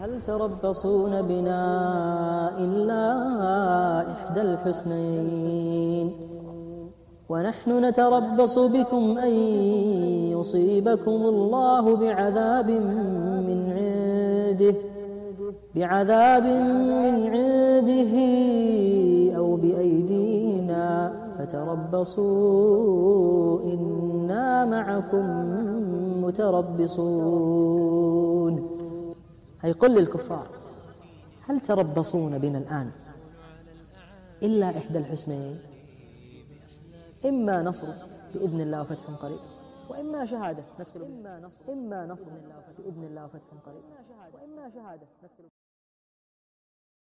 هل تربصون بنا إلا إحدى الحسنيين ونحن نتربص بكم أن يصيبكم الله بعذاب من عنده أو بأيدينا فتربصوا إنا معكم متربصون. هي قل للكفار هل تربصون بنا الآن إلا إحدى الحسنيين، إما نصر بإذن الله وفتح قريب، وإما شهادة ندخل بإذن الله وفتح قريب، وإما شهادة ندخل